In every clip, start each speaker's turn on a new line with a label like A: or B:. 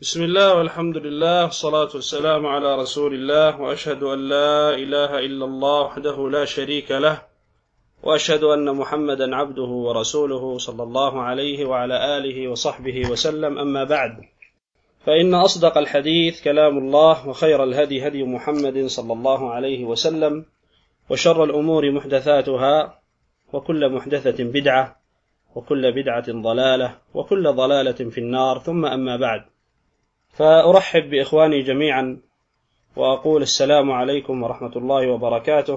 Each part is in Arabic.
A: بسم الله والحمد لله والصلاة والسلام على رسول الله، وأشهد أن لا إله إلا الله وحده لا شريك له، وأشهد أن محمدا عبده ورسوله صلى الله عليه وعلى آله وصحبه وسلم. أما بعد، فإن أصدق الحديث كلام الله، وخير الهدي هدي محمد صلى الله عليه وسلم، وشر الأمور محدثاتها، وكل محدثة بدعة، وكل بدعة ضلالة، وكل ضلالة في النار. ثم أما بعد، فأرحب بإخواني جميعا وأقول السلام عليكم ورحمة الله وبركاته.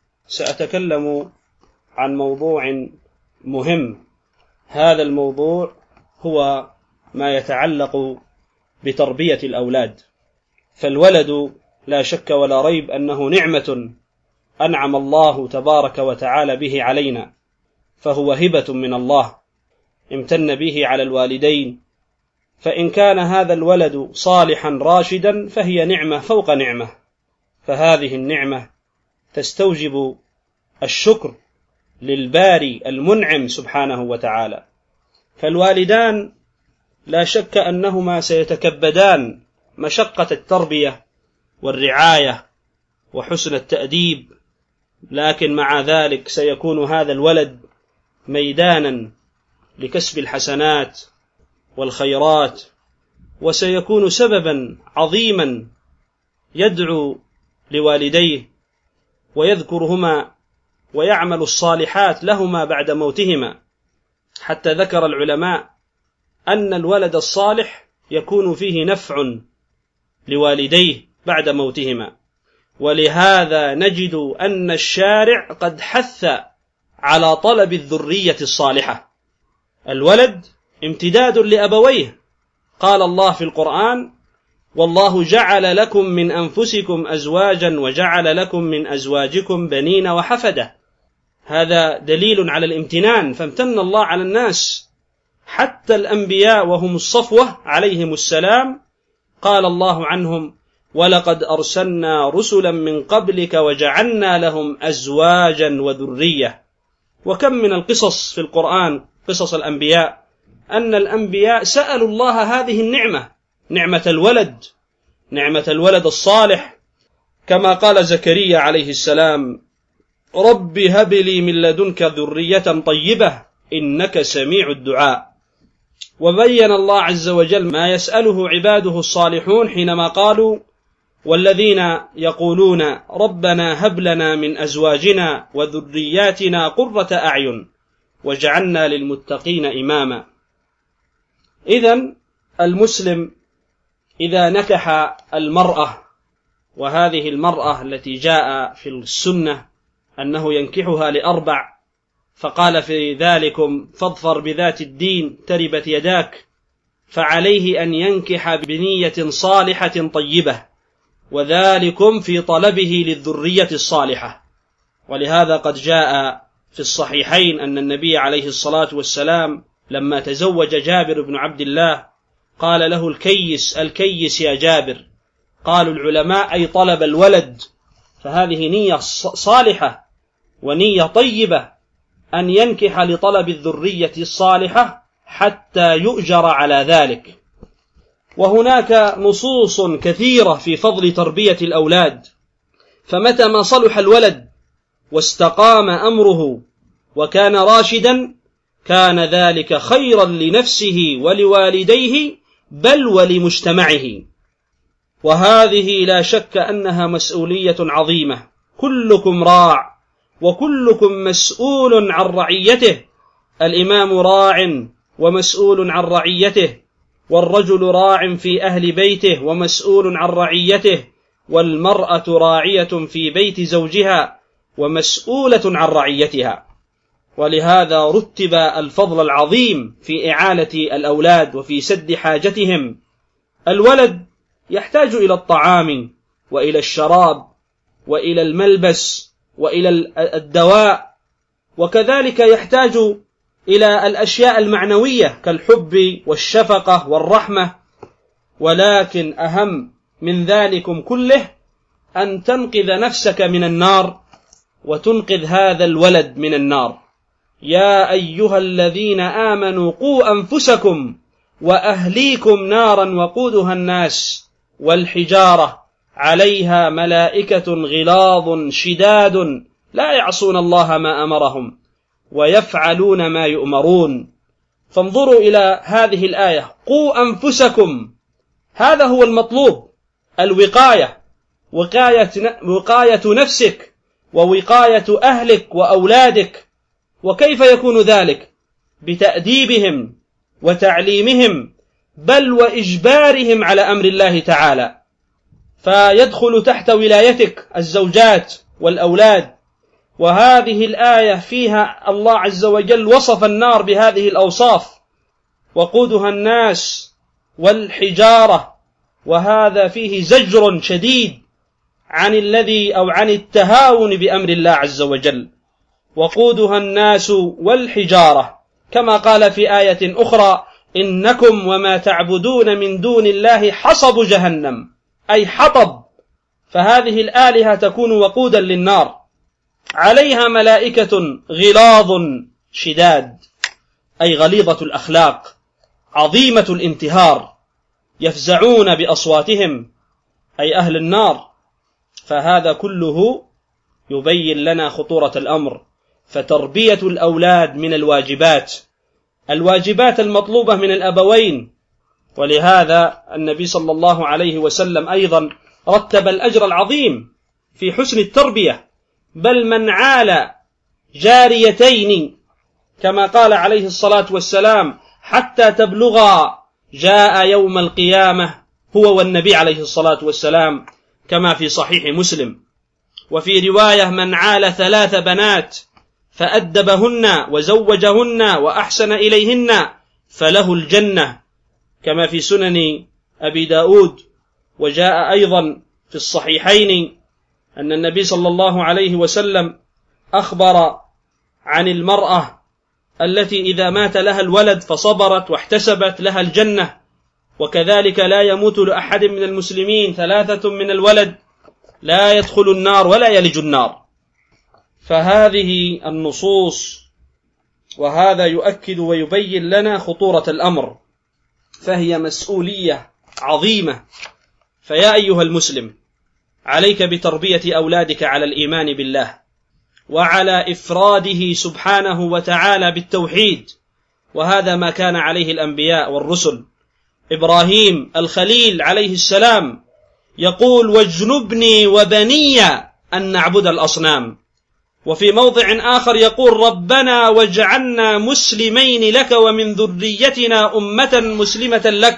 A: سأتكلم عن موضوع مهم. هذا الموضوع هو ما يتعلق بتربية الأولاد. فالولد لا شك ولا ريب أنه نعمة أنعم الله تبارك وتعالى به علينا، فهو هبة من الله امتن به على الوالدين. فإن كان هذا الولد صالحا راشدا فهي نعمة فوق نعمة، فهذه النعمة تستوجب الشكر للباري المنعم سبحانه وتعالى. فالوالدان لا شك أنهما سيتكبدان مشقة التربية والرعاية وحسن التأديب، لكن مع ذلك سيكون هذا الولد ميدانا لكسب الحسنات والخيرات، وسيكون سببا عظيما يدعو لوالديه ويذكرهما ويعمل الصالحات لهما بعد موتهما. حتى ذكر العلماء أن الولد الصالح يكون فيه نفع لوالديه بعد موتهما، ولهذا نجد أن الشارع قد حث على طلب الذرية الصالحة. الولد امتداد لأبويه، قال الله في القرآن: والله جعل لكم من أنفسكم أزواجا وجعل لكم من أزواجكم بنين وحفدة. هذا دليل على الامتنان، فامتن الله على الناس حتى الأنبياء وهم الصفوة عليهم السلام، قال الله عنهم: ولقد أرسلنا رسلا من قبلك وجعلنا لهم أزواجا وذرية. وكم من القصص في القرآن، قصص الأنبياء، أن الأنبياء سألوا الله هذه النعمة، نعمة الولد الصالح، كما قال زكريا عليه السلام: رب هب لي من لدنك ذرية طيبة إنك سميع الدعاء. وبين الله عز وجل ما يسأله عباده الصالحون حينما قالوا: والذين يقولون ربنا هب لنا من أزواجنا وذرياتنا قرة أعين وجعلنا للمتقين إماما. إذن المسلم إذا نكح المرأة، وهذه المرأة التي جاء في السنة أنه ينكحها لأربع، فقال في ذلكم: فاظفر بذات الدين تربت يداك، فعليه أن ينكح بنية صالحة طيبة، وذلكم في طلبه للذرية الصالحة. ولهذا قد جاء في الصحيحين أن النبي عليه الصلاة والسلام لما تزوج جابر بن عبد الله قال له: الكيس يا جابر. قالوا العلماء: أي طلب الولد. فهذه نية صالحة ونية طيبة أن ينكح لطلب الذرية الصالحة حتى يؤجر على ذلك. وهناك نصوص كثيرة في فضل تربية الأولاد، فمتى ما صلح الولد واستقام أمره وكان راشدا كان ذلك خيرا لنفسه ولوالديه بل ولمجتمعه. وهذه لا شك أنها مسؤولية عظيمة. كلكم راع وكلكم مسؤول عن رعيته. الإمام راع ومسؤول عن رعيته، والرجل راع في أهل بيته ومسؤول عن رعيته، والمرأة راعية في بيت زوجها ومسؤولة عن رعيتها. ولهذا رتب الفضل العظيم في إعالة الأولاد وفي سد حاجتهم. الولد يحتاج إلى الطعام وإلى الشراب وإلى الملبس وإلى الدواء، وكذلك يحتاج إلى الأشياء المعنوية كالحب والشفقة والرحمة. ولكن أهم من ذلكم كله أن تنقذ نفسك من النار وتنقذ هذا الولد من النار. يا أيها الذين آمنوا قوا أنفسكم وأهليكم نارا وقودها الناس والحجارة عليها ملائكة غلاظ شداد لا يعصون الله ما أمرهم ويفعلون ما يؤمرون. فانظروا إلى هذه الآية: قوا أنفسكم، هذا هو المطلوب، الوقاية، وقاية نفسك ووقاية أهلك وأولادك. وكيف يكون ذلك؟ بتأديبهم وتعليمهم، بل وإجبارهم على أمر الله تعالى، فيدخل تحت ولايتك الزوجات والأولاد. وهذه الآية فيها الله عز وجل وصف النار بهذه الأوصاف: وقودها الناس والحجارة، وهذا فيه زجر شديد عن التهاون بأمر الله عز وجل. وقودها الناس والحجارة، كما قال في آية أخرى: إنكم وما تعبدون من دون الله حصب جهنم، أي حطب. فهذه الآلهة تكون وقودا للنار، عليها ملائكة غلاظ شداد، أي غليظة الأخلاق عظيمة الانتهار، يفزعون بأصواتهم، أي أهل النار. فهذا كله يبين لنا خطورة الأمر. فتربية الأولاد من الواجبات المطلوبة من الأبوين. ولهذا النبي صلى الله عليه وسلم أيضا رتب الأجر العظيم في حسن التربية: بل من عال جاريتين، كما قال عليه الصلاة والسلام: حتى تبلغا، جاء يوم القيامة هو والنبي عليه الصلاة والسلام، كما في صحيح مسلم. وفي رواية: من عال 3 بنات فأدبهن وزوجهن وأحسن إليهن فله الجنة، كما في سنن أبي داود. وجاء أيضا في الصحيحين أن النبي صلى الله عليه وسلم أخبر عن المرأة التي إذا مات لها الولد فصبرت واحتسبت لها الجنة. وكذلك لا يموت لأحد من المسلمين 3 من الولد لا يدخل النار ولا يلج النار. فهذه النصوص وهذا يؤكد ويبين لنا خطورة الأمر، فهي مسؤولية عظيمة. فيا أيها المسلم، عليك بتربية أولادك على الإيمان بالله وعلى إفراده سبحانه وتعالى بالتوحيد، وهذا ما كان عليه الأنبياء والرسل. إبراهيم الخليل عليه السلام يقول: واجنبني وبني أن نعبد الأصنام. وفي موضع آخر يقول: ربنا واجعلنا مسلمين لك ومن ذريتنا أمة مسلمة لك.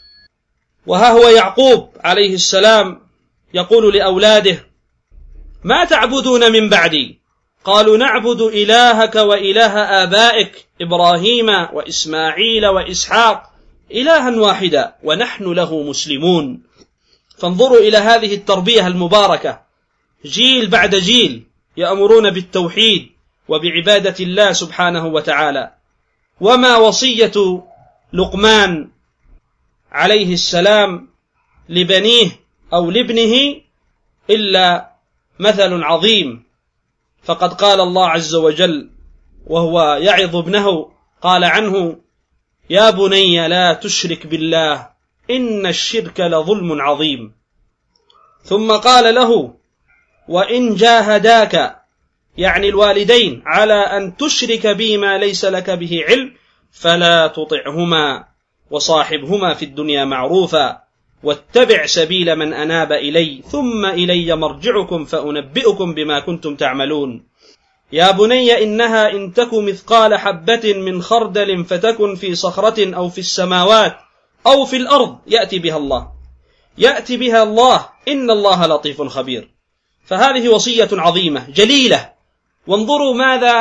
A: وها هو يعقوب عليه السلام يقول لأولاده: ما تعبدون من بعدي؟ قالوا: نعبد إلهك وإله آبائك إبراهيم وإسماعيل وإسحاق إلها واحدا ونحن له مسلمون. فانظروا إلى هذه التربية المباركة، جيل بعد جيل يأمرون بالتوحيد وبعبادة الله سبحانه وتعالى. وما وصية لقمان عليه السلام لبنيه أو لابنه إلا مثل عظيم. فقد قال الله عز وجل وهو يعظ ابنه، قال عنه: يا بني لا تشرك بالله إن الشرك لظلم عظيم. ثم قال له: وإن جاهداك، يعني الوالدين، على أن تشرك بي ما ليس لك به علم فلا تطعهما وصاحبهما في الدنيا معروفا واتبع سبيل من أناب إلي ثم إلي مرجعكم فأنبئكم بما كنتم تعملون. يا بني إنها إن تك مثقال حبة من خردل فتكن في صخرة أو في السماوات أو في الأرض يأتي بها الله إن الله لطيف خبير. فهذه وصية عظيمة جليلة. وانظروا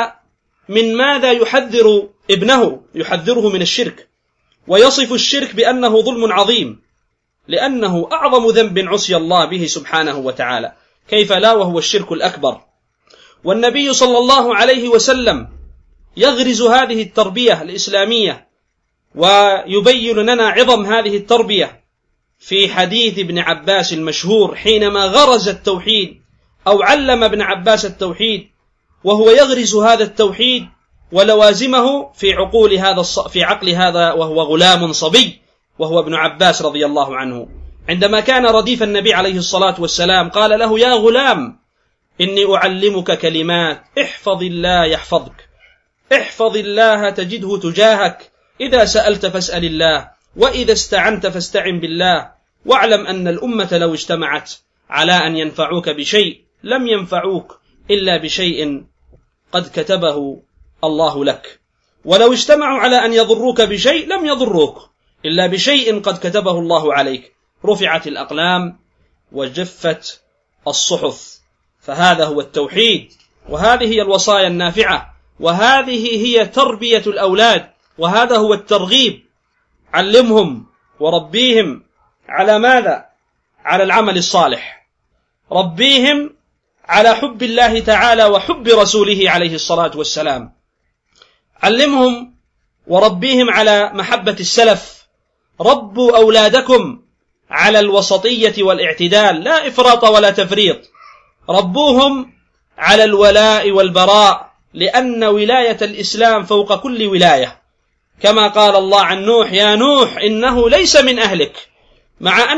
A: ماذا يحذر ابنه، يحذره من الشرك، ويصف الشرك بأنه ظلم عظيم، لأنه أعظم ذنب عصي الله به سبحانه وتعالى، كيف لا وهو الشرك الأكبر. والنبي صلى الله عليه وسلم يغرز هذه التربية الإسلامية ويبين لنا عظم هذه التربية في حديث ابن عباس المشهور، حينما غرز التوحيد أو علم ابن عباس التوحيد، وهو يغرز هذا التوحيد ولوازمه في عقل هذا وهو غلام صبي، وهو ابن عباس رضي الله عنه. عندما كان رديف النبي عليه الصلاة والسلام قال له: يا غلام، إني أعلمك كلمات، احفظ الله يحفظك، احفظ الله تجده تجاهك، إذا سألت فاسأل الله، وإذا استعنت فاستعن بالله، واعلم أن الأمة لو اجتمعت على أن ينفعوك بشيء لم ينفعوك إلا بشيء قد كتبه الله لك، ولو اجتمعوا على أن يضروك بشيء لم يضروك إلا بشيء قد كتبه الله عليك. رفعت الأقلام وجفت الصحف. فهذا هو التوحيد، وهذه هي الوصايا النافعة، وهذه هي تربية الأولاد، وهذا هو الترغيب. علمهم وربيهم على ماذا؟ على العمل الصالح. ربيهم على حب الله تعالى وحب رسوله عليه الصلاة والسلام. علمهم وربيهم على محبة السلف. ربوا أولادكم على الوسطية والاعتدال، لا إفراط ولا تفريط. ربوهم على الولاء والبراء، لأن ولاية الإسلام فوق كل ولاية، كما قال الله عن نوح: يا نوح إنه ليس من أهلك، مع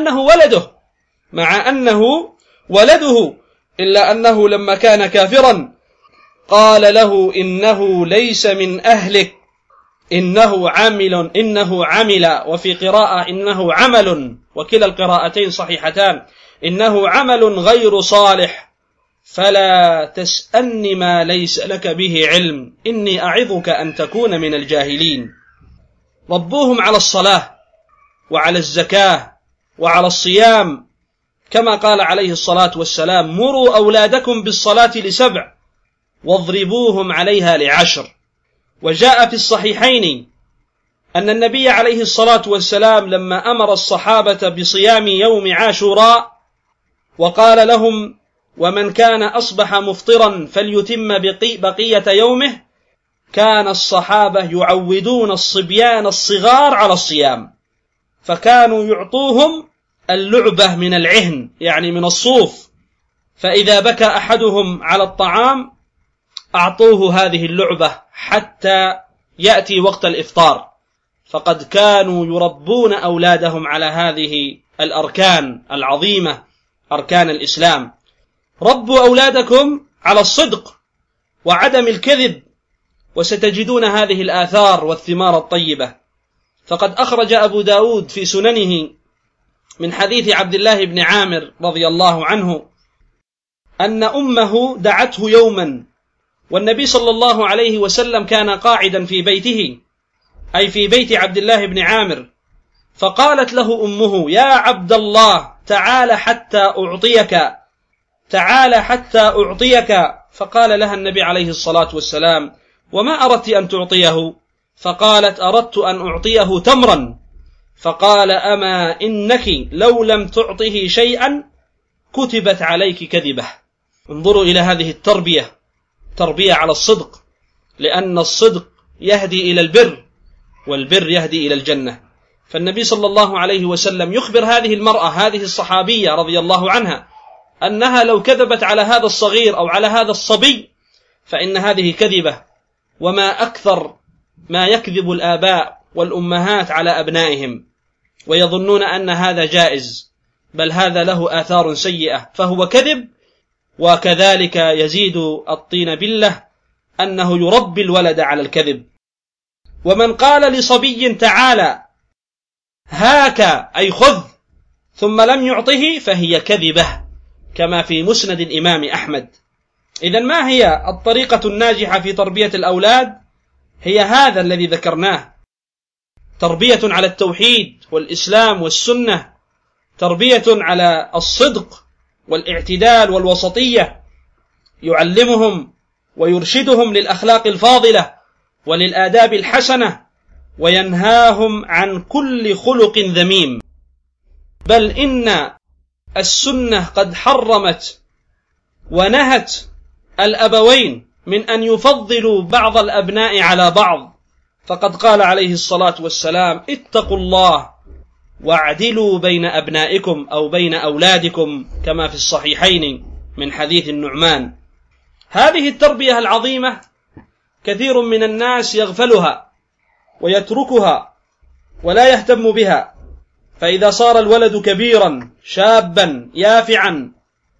A: أنه ولده، إلا أنه لما كان كافرا قال له: إنه ليس من أهلك، إنه عمل، وفي قراءة إنه عمل، وكلا القراءتين صحيحتان، إنه عمل غير صالح، فلا تسألني ما ليس لك به علم، إني أعظك أن تكون من الجاهلين. ربوهم على الصلاة وعلى الزكاة وعلى الصيام، كما قال عليه الصلاة والسلام: مروا أولادكم بالصلاة ل7 واضربوهم عليها ل10. وجاء في الصحيحين أن النبي عليه الصلاة والسلام لما أمر الصحابة بصيام يوم عاشوراء وقال لهم: ومن كان أصبح مفطرا فليتم بقية يومه، كان الصحابة يعودون الصبيان الصغار على الصيام، فكانوا يعطوهم اللعبة من العهن، يعني من الصوف، فإذا بكى أحدهم على الطعام أعطوه هذه اللعبة حتى يأتي وقت الإفطار. فقد كانوا يربون أولادهم على هذه الأركان العظيمة، أركان الإسلام. ربوا أولادكم على الصدق وعدم الكذب، وستجدون هذه الآثار والثمار الطيبة. فقد أخرج أبو داود في سننه من حديث عبد الله بن عامر رضي الله عنه أن أمه دعته يوما، والنبي صلى الله عليه وسلم كان قاعدا في بيته، أي في بيت عبد الله بن عامر، فقالت له أمه: يا عبد الله، تعال حتى أعطيك. فقال لها النبي عليه الصلاة والسلام: وما أردت أن تعطيه؟ فقالت: أردت أن أعطيه تمرا. فقال: أما إنك لو لم تعطه شيئا كتبت عليك كذبة. انظروا إلى هذه التربية، تربية على الصدق، لأن الصدق يهدي إلى البر، والبر يهدي إلى الجنة. فالنبي صلى الله عليه وسلم يخبر هذه المرأة، هذه الصحابية رضي الله عنها، أنها لو كذبت على هذا الصغير أو على هذا الصبي فإن هذه كذبة. وما أكثر ما يكذب الآباء والأمهات على أبنائهم ويظنون أن هذا جائز، بل هذا له آثار سيئة، فهو كذب. وكذلك يزيد الطين بلة أنه يربي الولد على الكذب. ومن قال لصبي تعالى هاك أي خذ ثم لم يعطه فهي كذبة، كما في مسند الإمام أحمد. إذن ما هي الطريقة الناجحة في تربية الأولاد؟ هي هذا الذي ذكرناه: تربية على التوحيد والإسلام والسنة، تربية على الصدق والاعتدال والوسطية، يعلمهم ويرشدهم للأخلاق الفاضلة وللآداب الحسنة، وينهاهم عن كل خلق ذميم. بل إن السنة قد حرمت ونهت الأبوين من أن يفضلوا بعض الأبناء على بعض، فقد قال عليه الصلاة والسلام: اتقوا الله واعدلوا بين أبنائكم أو بين أولادكم، كما في الصحيحين من حديث النعمان. هذه التربية العظيمة كثير من الناس يغفلها ويتركها ولا يهتم بها، فإذا صار الولد كبيرا شابا يافعا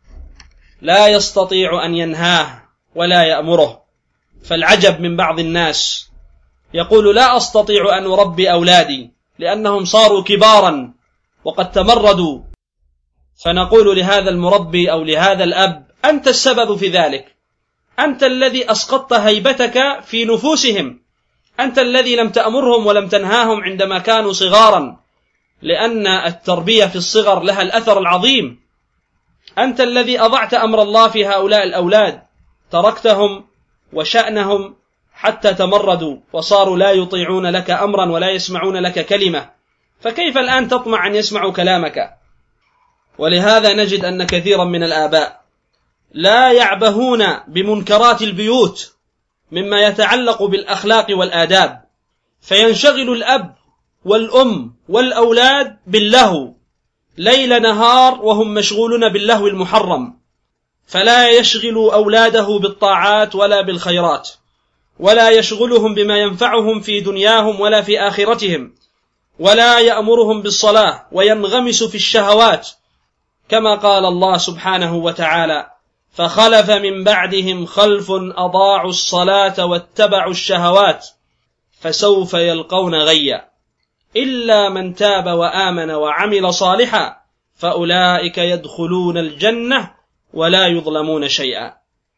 A: لا يستطيع أن ينهاه ولا يأمره. فالعجب من بعض الناس يقول لا أستطيع أن أربي أولادي لأنهم صاروا كبارا وقد تمردوا، فنقول لهذا المربي أو لهذا الأب أنت السبب في ذلك، أنت الذي أسقطت هيبتك في نفوسهم، أنت الذي لم تأمرهم ولم تنهاهم عندما كانوا صغارا، لأن التربية في الصغر لها الأثر العظيم. أنت الذي أضعت أمر الله في هؤلاء الأولاد، تركتهم وشأنهم حتى تمردوا وصاروا لا يطيعون لك أمرا ولا يسمعون لك كلمة، فكيف الآن تطمع أن يسمعوا كلامك؟ ولهذا نجد أن كثيرا من الآباء لا يعبهون بمنكرات البيوت مما يتعلق بالأخلاق والآداب، فينشغل الأب والأم والأولاد باللهو ليل نهار وهم مشغولون باللهو المحرم، فلا يشغل أولاده بالطاعات ولا بالخيرات، ولا يشغلهم بما ينفعهم في دنياهم ولا في آخرتهم، ولا يأمرهم بالصلاة، وينغمس في الشهوات، كما قال الله سبحانه وتعالى: فخلف من بعدهم خلف أضاعوا الصلاة واتبعوا الشهوات فسوف يلقون غيا إلا من تاب وآمن وعمل صالحا فأولئك يدخلون الجنة ولا يظلمون شيئا.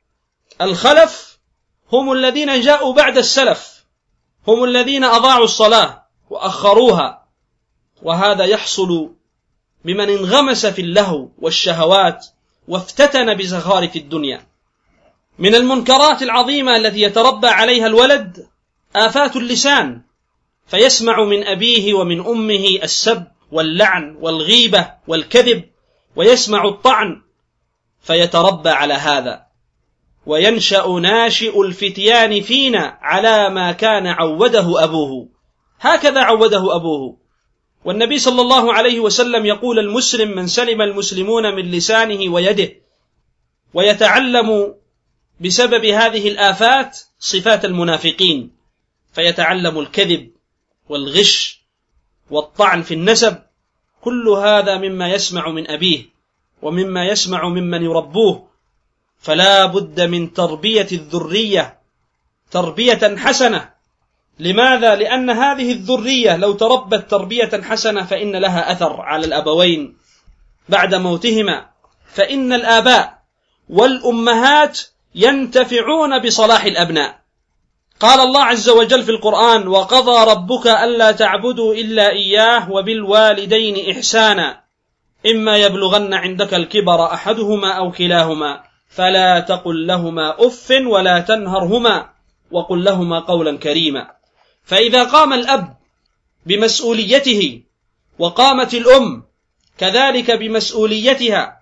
A: الخلف هم الذين جاءوا بعد السلف، هم الذين أضاعوا الصلاة وأخروها، وهذا يحصل بمن انغمس في اللهو والشهوات وافتتن بزخارف الدنيا. من المنكرات العظيمة التي يتربى عليها الولد آفات اللسان، فيسمع من أبيه ومن أمه السب واللعن والغيبة والكذب، ويسمع الطعن، فيتربى على هذا، وينشأ ناشئ الفتيان فينا على ما كان عوده أبوه، هكذا عوده أبوه. والنبي صلى الله عليه وسلم يقول: المسلم من سلم المسلمون من لسانه ويده، ويتعلم بسبب هذه الآفات صفات المنافقين، فيتعلم الكذب والغش والطعن في النسب، كل هذا مما يسمع من أبيه ومما يسمع ممن يربوه. فلا بد من تربية الذرية تربية حسنة. لماذا؟ لأن هذه الذرية لو تربت تربية حسنة فإن لها أثر على الأبوين بعد موتهما، فإن الآباء والأمهات ينتفعون بصلاح الأبناء. قال الله عز وجل في القرآن: وقضى ربك ألا تعبدوا إلا إياه وبالوالدين إحسانا إما يبلغن عندك الكبر أحدهما أو كلاهما فلا تقل لهما أف ولا تنهرهما وقل لهما قولا كريما. فإذا قام الأب بمسؤوليته وقامت الأم كذلك بمسؤوليتها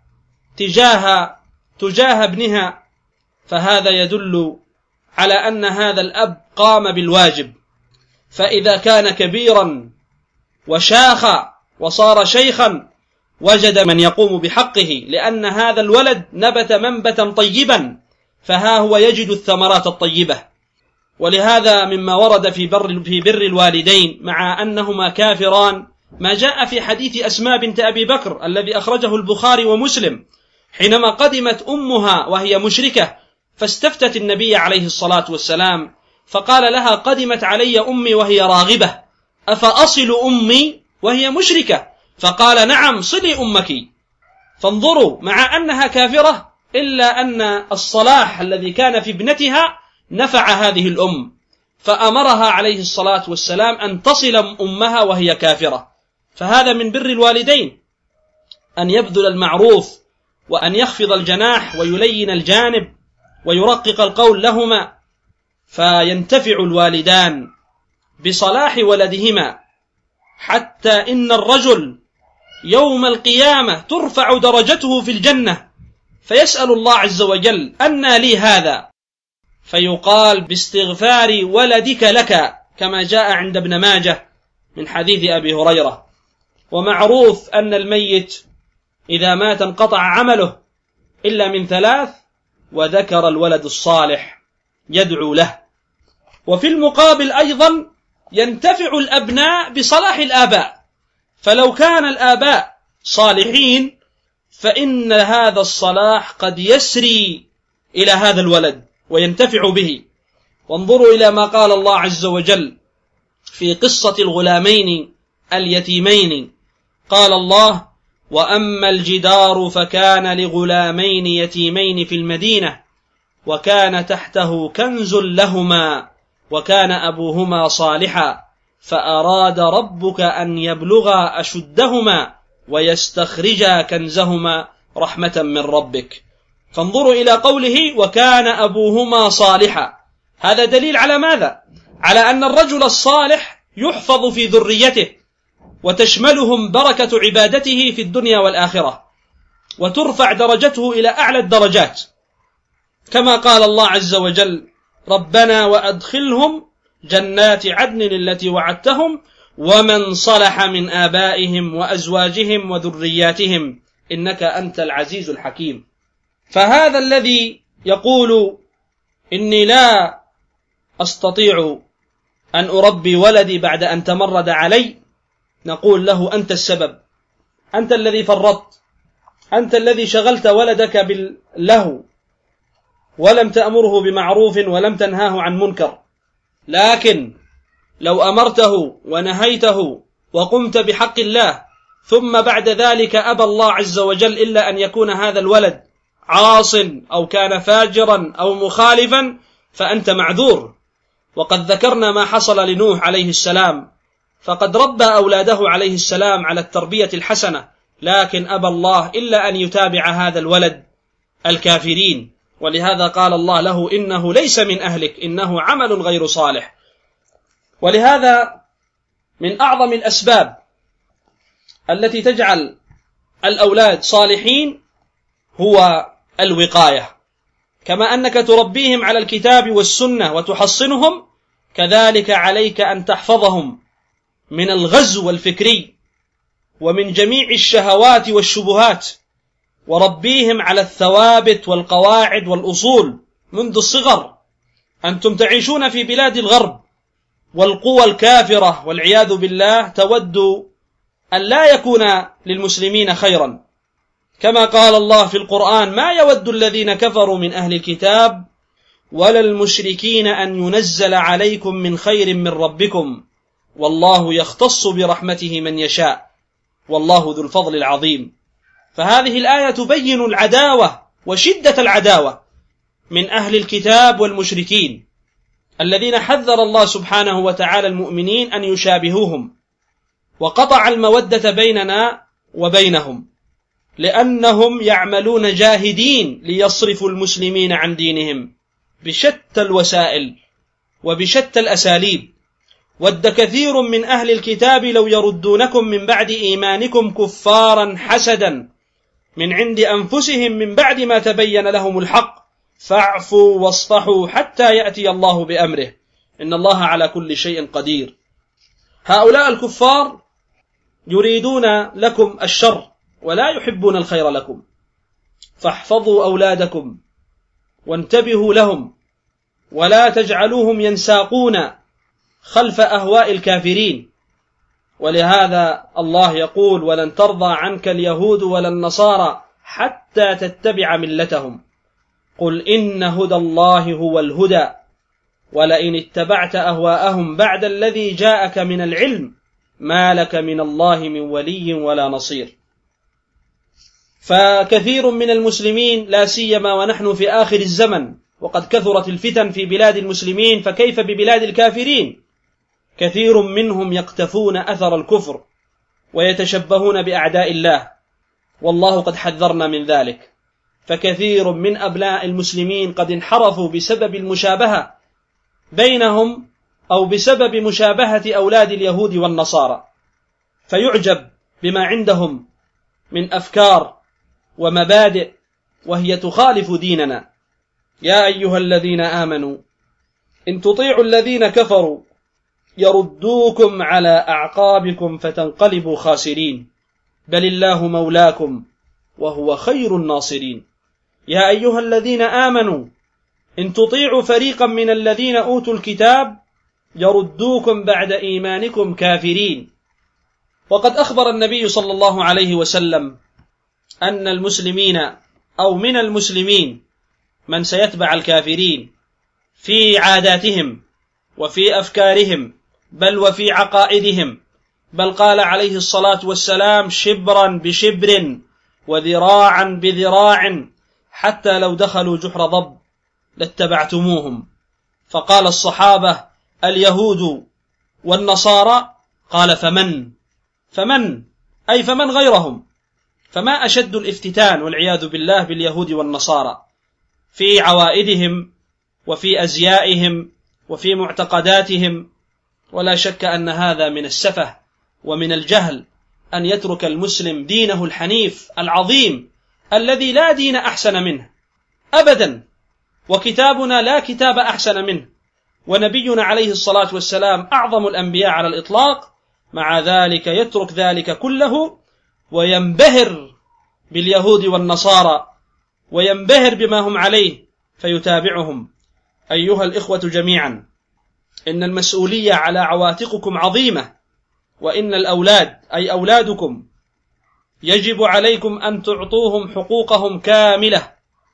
A: تجاه ابنها، فهذا يدل على أن هذا الأب قام بالواجب. فإذا كان كبيرا وشاخ وصار شيخا وجد من يقوم بحقه، لأن هذا الولد نبت منبتا طيبا، فها هو يجد الثمرات الطيبة. ولهذا مما ورد في بر الوالدين مع أنهما كافران ما جاء في حديث أسماء بنت أبي بكر الذي أخرجه البخاري ومسلم، حينما قدمت أمها وهي مشركة فاستفتت النبي عليه الصلاة والسلام فقال لها: قدمت علي أمي وهي راغبة أفأصل أمي وهي مشركة؟ فقال: نعم صلي أمك. فانظروا، مع أنها كافرة إلا أن الصلاح الذي كان في ابنتها نفع هذه الأم، فأمرها عليه الصلاة والسلام أن تصل أمها وهي كافرة. فهذا من بر الوالدين، أن يبذل المعروف وأن يخفض الجناح ويلين الجانب ويرقق القول لهما، فينتفع الوالدان بصلاح ولدهما، حتى إن الرجل يوم القيامة ترفع درجته في الجنة فيسأل الله عز وجل: أنى لي هذا؟ فيقال: باستغفار ولدك لك، كما جاء عند ابن ماجه من حديث أبي هريرة. ومعروف أن الميت إذا مات انقطع عمله إلا من ثلاث: وذكر الولد الصالح يدعو له. وفي المقابل أيضا ينتفع الأبناء بصلاح الآباء، فلو كان الآباء صالحين فإن هذا الصلاح قد يسري إلى هذا الولد وينتفع به. وانظروا إلى ما قال الله عز وجل في قصة الغلامين اليتيمين، قال الله: وأما الجدار فكان لغلامين يتيمين في المدينة وكان تحته كنز لهما وكان أبوهما صالحا فأراد ربك أن يبلغا أشدهما ويستخرجا كنزهما رحمة من ربك. فانظروا إلى قوله وكان أبوهما صالحا، هذا دليل على ماذا؟ على أن الرجل الصالح يحفظ في ذريته وتشملهم بركة عبادته في الدنيا والآخرة، وترفع درجته إلى أعلى الدرجات، كما قال الله عز وجل: ربنا وأدخلهم جنات عدن التي وعدتهم ومن صلح من آبائهم وأزواجهم وذرياتهم إنك أنت العزيز الحكيم. فهذا الذي يقول إني لا أستطيع أن أربي ولدي بعد أن تمرد علي، نقول له: أنت السبب، أنت الذي فرطت، أنت الذي شغلت ولدك باللهو ولم تأمره بمعروف ولم تنهاه عن منكر. لكن لو أمرته ونهيته وقمت بحق الله ثم بعد ذلك أبى الله عز وجل إلا أن يكون هذا الولد عاص أو كان فاجرا أو مخالفا فأنت معذور. وقد ذكرنا ما حصل لنوح عليه السلام، فقد ربى أولاده عليه السلام على التربية الحسنة، لكن أبى الله إلا أن يتابع هذا الولد الكافرين، ولهذا قال الله له: إنه ليس من أهلك إنه عمل غير صالح. ولهذا من أعظم الأسباب التي تجعل الأولاد صالحين هو الوقاية، كما أنك تربيهم على الكتاب والسنة وتحصنهم، كذلك عليك أن تحفظهم من الغزو الفكري ومن جميع الشهوات والشبهات، وربيهم على الثوابت والقواعد والأصول منذ الصغر. أنتم تعيشون في بلاد الغرب والقوى الكافرة والعياذ بالله تود أن لا يكون للمسلمين خيرا، كما قال الله في القرآن: ما يود الذين كفروا من أهل الكتاب ولا المشركين أن ينزل عليكم من خير من ربكم والله يختص برحمته من يشاء والله ذو الفضل العظيم. فهذه الآية تبين العداوة وشدة العداوة من أهل الكتاب والمشركين الذين حذر الله سبحانه وتعالى المؤمنين أن يشابهوهم، وقطع المودة بيننا وبينهم، لأنهم يعملون جاهدين ليصرفوا المسلمين عن دينهم بشتى الوسائل وبشتى الأساليب. ود كثير من أهل الكتاب لو يردونكم من بعد إيمانكم كفارا حسدا من عند أنفسهم من بعد ما تبين لهم الحق فاعفوا واصفحوا حتى يأتي الله بأمره إن الله على كل شيء قدير. هؤلاء الكفار يريدون لكم الشر ولا يحبون الخير لكم، فاحفظوا أولادكم وانتبهوا لهم ولا تجعلوهم ينساقون خلف أهواء الكافرين. ولهذا الله يقول: ولن ترضى عنك اليهود ولا النصارى حتى تتبع ملتهم قل إن هدى الله هو الهدى ولئن اتبعت أهواءهم بعد الذي جاءك من العلم ما لك من الله من ولي ولا نصير. فكثير من المسلمين لا سيما ونحن في آخر الزمن وقد كثرت الفتن في بلاد المسلمين فكيف ببلاد الكافرين، كثير منهم يقتفون أثر الكفر ويتشبهون بأعداء الله، والله قد حذرنا من ذلك. فكثير من أبناء المسلمين قد انحرفوا بسبب المشابهة بينهم أو بسبب مشابهة أولاد اليهود والنصارى، فيعجب بما عندهم من أفكار ومبادئ وهي تخالف ديننا. يا أيها الذين آمنوا إن تطيعوا الذين كفروا يردوكم على أعقابكم فتنقلبوا خاسرين بل الله مولاكم وهو خير الناصرين. يا أيها الذين آمنوا إن تطيعوا فريقا من الذين أوتوا الكتاب يردوكم بعد إيمانكم كافرين. وقد أخبر النبي صلى الله عليه وسلم أن المسلمين أو من المسلمين من سيتبع الكافرين في عاداتهم وفي أفكارهم بل وفي عقائدهم، بل قال عليه الصلاة والسلام: شبرا بشبر وذراعا بذراع حتى لو دخلوا جحر ضب لاتبعتموهم. فقال الصحابة: اليهود والنصارى؟ قال: فمن أي فمن غيرهم؟ فما أشد الافتتان والعياذ بالله باليهود والنصارى في عوائدهم وفي أزيائهم وفي معتقداتهم. ولا شك أن هذا من السفه ومن الجهل أن يترك المسلم دينه الحنيف العظيم الذي لا دين أحسن منه أبدا، وكتابنا لا كتاب أحسن منه، ونبينا عليه الصلاة والسلام أعظم الأنبياء على الإطلاق. مع ذلك يترك ذلك كله وينبهر باليهود والنصارى وينبهر بما هم عليه فيتابعهم. أيها الإخوة جميعا، إن المسؤولية على عواتقكم عظيمة، وإن الأولاد أي أولادكم يجب عليكم أن تعطوهم حقوقهم كاملة،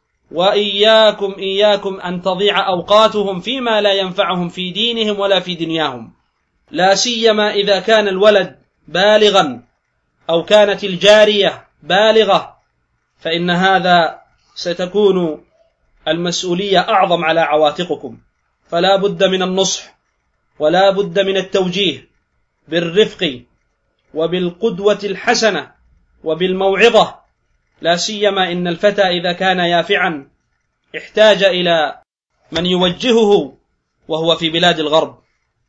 A: وإياكم أن تضيع أوقاتهم فيما لا ينفعهم في دينهم ولا في دنياهم، لا سيما إذا كان الولد بالغا أو كانت الجارية بالغة، فإن هذا ستكون المسؤولية أعظم على عواتقكم. فلا بد من النصح ولا بد من التوجيه بالرفق وبالقدوة الحسنة وبالموعظة، لا سيما إن الفتى إذا كان يافعا احتاج إلى من يوجهه وهو في بلاد الغرب.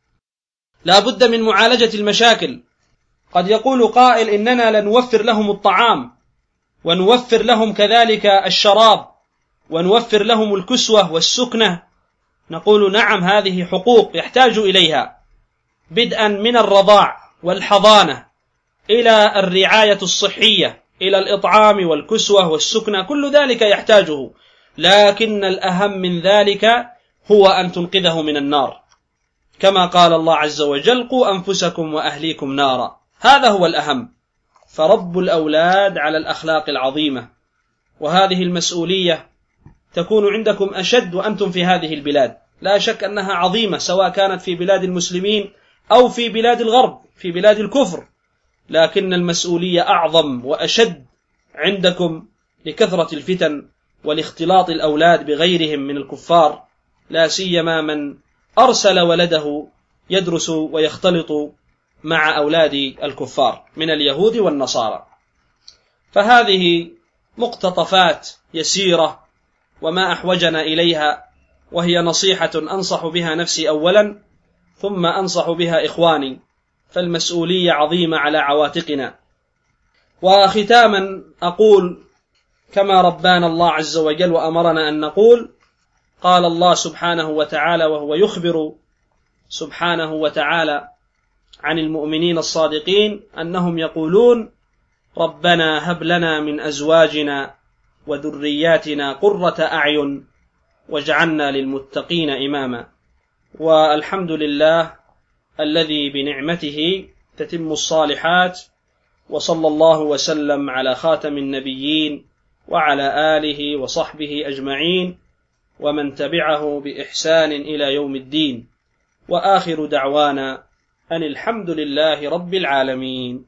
A: لا بد من معالجة المشاكل. قد يقول قائل: إننا لنوفر لهم الطعام ونوفر لهم كذلك الشراب ونوفر لهم الكسوة والسكنة. نقول: نعم، هذه حقوق يحتاج إليها، بدءا من الرضاع والحضانة إلى الرعاية الصحية إلى الإطعام والكسوة والسكنة، كل ذلك يحتاجه، لكن الأهم من ذلك هو أن تنقذه من النار، كما قال الله عز وجل: قوا أنفسكم وأهليكم نارا. هذا هو الأهم. فرب الأولاد على الأخلاق العظيمة، وهذه المسؤولية تكون عندكم أشد وأنتم في هذه البلاد، لا شك أنها عظيمة، سواء كانت في بلاد المسلمين أو في بلاد الغرب في بلاد الكفر، لكن المسؤولية أعظم وأشد عندكم لكثرة الفتن ولاختلاط الأولاد بغيرهم من الكفار، لا سيما من أرسل ولده يدرس ويختلط مع أولاد الكفار من اليهود والنصارى. فهذه مقتطفات يسيرة وما أحوجنا إليها، وهي نصيحة أنصح بها نفسي أولا ثم أنصح بها إخواني، فالمسؤولية عظيمة على عواتقنا. وختاما أقول كما ربانا الله عز وجل وأمرنا أن نقول: قال الله سبحانه وتعالى وهو يخبر سبحانه وتعالى عن المؤمنين الصادقين أنهم يقولون: ربنا هب لنا من أزواجنا وذرياتنا قرة أعين واجعلنا للمتقين إماما. والحمد لله الذي بنعمته تتم الصالحات، وصلى الله وسلم على خاتم النبيين وعلى آله وصحبه أجمعين ومن تبعه بإحسان إلى يوم الدين، وآخر دعوانا أن الحمد لله رب العالمين.